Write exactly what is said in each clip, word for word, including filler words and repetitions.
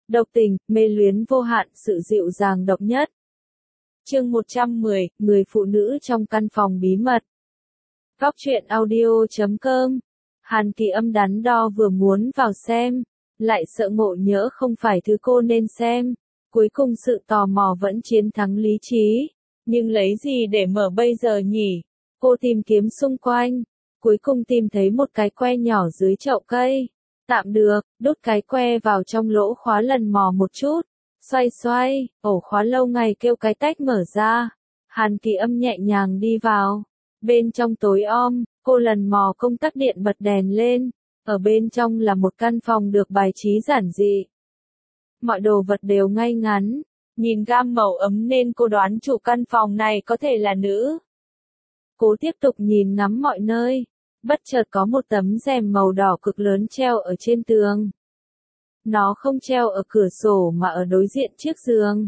độc tình, mê luyến vô hạn, sự dịu dàng độc nhất. Chương một trăm mười, người phụ nữ trong căn phòng bí mật. Góc truyện audio chấm com. Hàn Kỳ Âm đắn đo vừa muốn vào xem, lại sợ ngộ nhỡ không phải thứ cô nên xem. Cuối cùng sự tò mò vẫn chiến thắng lý trí. Nhưng lấy gì để mở bây giờ nhỉ? Cô tìm kiếm xung quanh. Cuối cùng tìm thấy một cái que nhỏ dưới chậu cây. Tạm được, đút cái que vào trong lỗ khóa lần mò một chút. Xoay xoay, ổ khóa lâu ngày kêu cái tách mở ra. Hàn Kỳ Âm nhẹ nhàng đi vào. Bên trong tối om, cô lần mò công tắc điện bật đèn lên. Ở bên trong là một căn phòng được bài trí giản dị. Mọi đồ vật đều ngay ngắn. Nhìn gam màu ấm nên cô đoán chủ căn phòng này có thể là nữ. Cô tiếp tục nhìn ngắm mọi nơi. Bất chợt có một tấm rèm màu đỏ cực lớn treo ở trên tường. Nó không treo ở cửa sổ mà ở đối diện chiếc giường.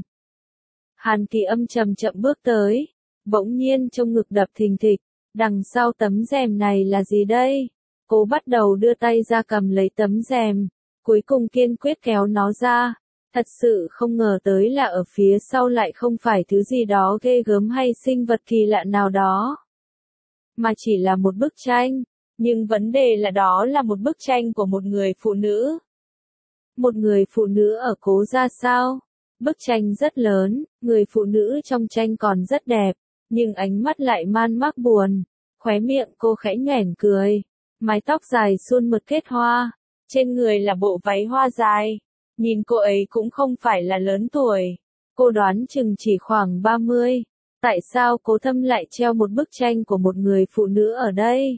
Hàn Kỳ Âm chậm chậm bước tới. Bỗng nhiên trong ngực đập thình thịch. Đằng sau tấm rèm này là gì đây? Cô bắt đầu đưa tay ra cầm lấy tấm rèm. Cuối cùng kiên quyết kéo nó ra. Thật sự không ngờ tới là ở phía sau lại không phải thứ gì đó ghê gớm hay sinh vật kỳ lạ nào đó. Mà chỉ là một bức tranh. Nhưng vấn đề là đó là một bức tranh của một người phụ nữ. Một người phụ nữ ở Cố Gia sao? Bức tranh rất lớn, người phụ nữ trong tranh còn rất đẹp, nhưng ánh mắt lại man mác buồn. Khóe miệng cô khẽ nhoẻn cười. Mái tóc dài suôn mượt kết hoa. Trên người là bộ váy hoa dài. Nhìn cô ấy cũng không phải là lớn tuổi. Cô đoán chừng chỉ khoảng ba mươi. Tại sao Cố Thâm lại treo một bức tranh của một người phụ nữ ở đây?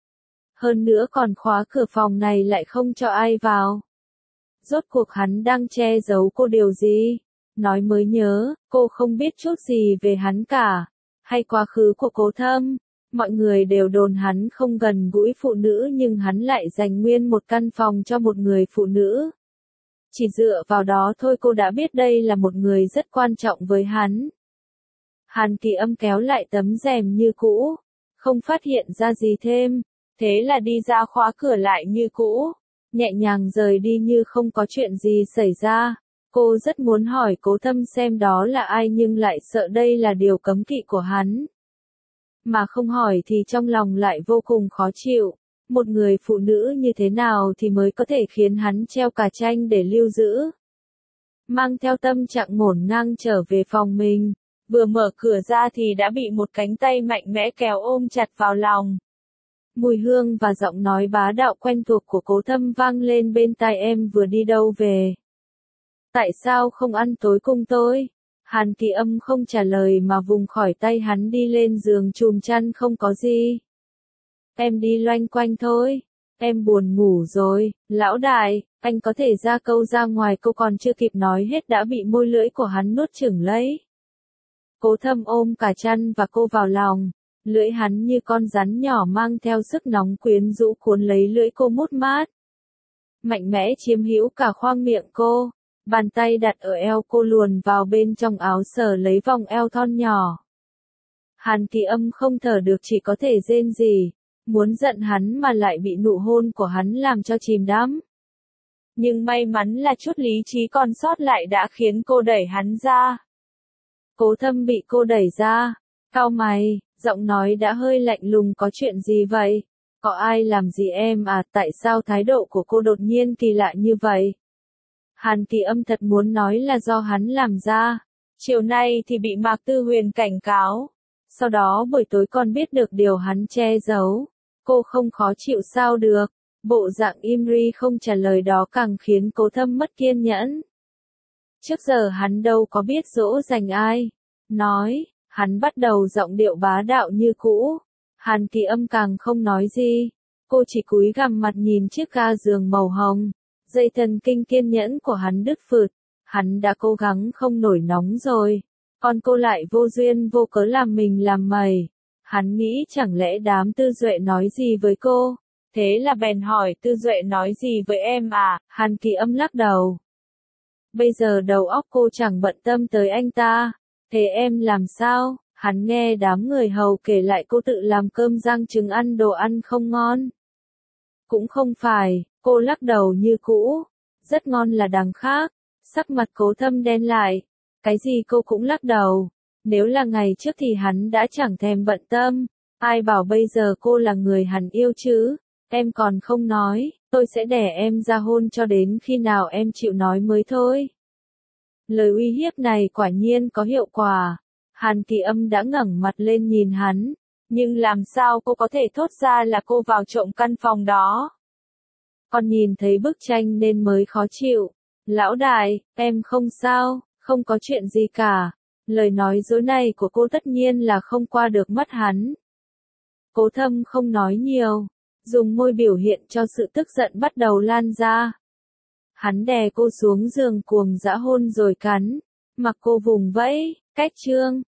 Hơn nữa còn khóa cửa phòng này lại không cho ai vào. Rốt cuộc hắn đang che giấu cô điều gì? Nói mới nhớ, cô không biết chút gì về hắn cả. Hay quá khứ của Cố Thâm. Mọi người đều đồn hắn không gần gũi phụ nữ nhưng hắn lại dành nguyên một căn phòng cho một người phụ nữ. Chỉ dựa vào đó thôi cô đã biết đây là một người rất quan trọng với hắn. Hàn Kỳ Âm kéo lại tấm rèm như cũ. Không phát hiện ra gì thêm. Thế là đi ra khóa cửa lại như cũ. Nhẹ nhàng rời đi như không có chuyện gì xảy ra. Cô rất muốn hỏi Cố Thâm xem đó là ai nhưng lại sợ đây là điều cấm kỵ của hắn. Mà không hỏi thì trong lòng lại vô cùng khó chịu. Một người phụ nữ như thế nào thì mới có thể khiến hắn treo cả tranh để lưu giữ. Mang theo tâm trạng ngổn ngang trở về phòng mình. Vừa mở cửa ra thì đã bị một cánh tay mạnh mẽ kéo ôm chặt vào lòng. Mùi hương và giọng nói bá đạo quen thuộc của Cố Thâm vang lên bên tai. Em vừa đi đâu về? Tại sao không ăn tối cùng tôi? Hàn Kỳ Âm không trả lời mà vùng khỏi tay hắn đi lên giường chùm chăn. Không có gì. Em đi loanh quanh thôi. Em buồn ngủ rồi. Lão đại, anh có thể ra câu ra ngoài. Cô còn chưa kịp nói hết đã bị môi lưỡi của hắn nuốt chửng lấy. Cố Thâm ôm cả chăn và cô vào lòng. Lưỡi hắn như con rắn nhỏ mang theo sức nóng quyến rũ cuốn lấy lưỡi cô mút mát. Mạnh mẽ chiếm hữu cả khoang miệng cô. Bàn tay đặt ở eo cô luồn vào bên trong áo sờ lấy vòng eo thon nhỏ. Hàn Kỳ Âm không thở được chỉ có thể rên rỉ. Muốn giận hắn mà lại bị nụ hôn của hắn làm cho chìm đắm. Nhưng may mắn là chút lý trí còn sót lại đã khiến cô đẩy hắn ra. Cố Thâm bị cô đẩy ra. Cau mày, giọng nói đã hơi lạnh lùng. Có chuyện gì vậy? Có ai làm gì em à? Tại sao thái độ của cô đột nhiên kỳ lạ như vậy? Hàn Kỳ Âm thật muốn nói là do hắn làm ra. Chiều nay thì bị Mạc Tư Huyền cảnh cáo. Sau đó buổi tối còn biết được điều hắn che giấu. Cô không khó chịu sao được. Bộ dạng im ri không trả lời đó càng khiến Cố Thâm mất kiên nhẫn. Trước giờ hắn đâu có biết dỗ dành ai. Nói, hắn bắt đầu giọng điệu bá đạo như cũ. Hàn Kỳ Âm càng không nói gì. Cô chỉ cúi gằm mặt nhìn chiếc ga giường màu hồng. Dây thần kinh kiên nhẫn của hắn đứt phượt. Hắn đã cố gắng không nổi nóng rồi. Còn cô lại vô duyên vô cớ làm mình làm mày. Hắn nghĩ chẳng lẽ đám Tư Duệ nói gì với cô. Thế là bèn hỏi Tư Duệ nói gì với em à? Hàn Kỳ Âm lắc đầu. Bây giờ đầu óc cô chẳng bận tâm tới anh ta. Thế em làm sao? Hắn nghe đám người hầu kể lại cô tự làm cơm rang trứng ăn đồ ăn không ngon. Cũng không phải, cô lắc đầu như cũ. Rất ngon là đằng khác. Sắc mặt Cố Thâm đen lại. Cái gì cô cũng lắc đầu. Nếu là ngày trước thì hắn đã chẳng thèm bận tâm. Ai bảo bây giờ cô là người hắn yêu chứ? Em còn không nói, tôi sẽ đẻ em ra hôn cho đến khi nào em chịu nói mới thôi. Lời uy hiếp này quả nhiên có hiệu quả. Hàn Kỳ Âm đã ngẩng mặt lên nhìn hắn. Nhưng làm sao cô có thể thốt ra là cô vào trộm căn phòng đó? Con nhìn thấy bức tranh nên mới khó chịu. Lão đại, em không sao, không có chuyện gì cả. Lời nói dối này của cô tất nhiên là không qua được mắt hắn. Cố Thâm không nói nhiều, dùng môi biểu hiện cho sự tức giận bắt đầu lan ra. Hắn đè cô xuống giường cuồng dã hôn rồi cắn, mặc cô vùng vẫy, cách trương,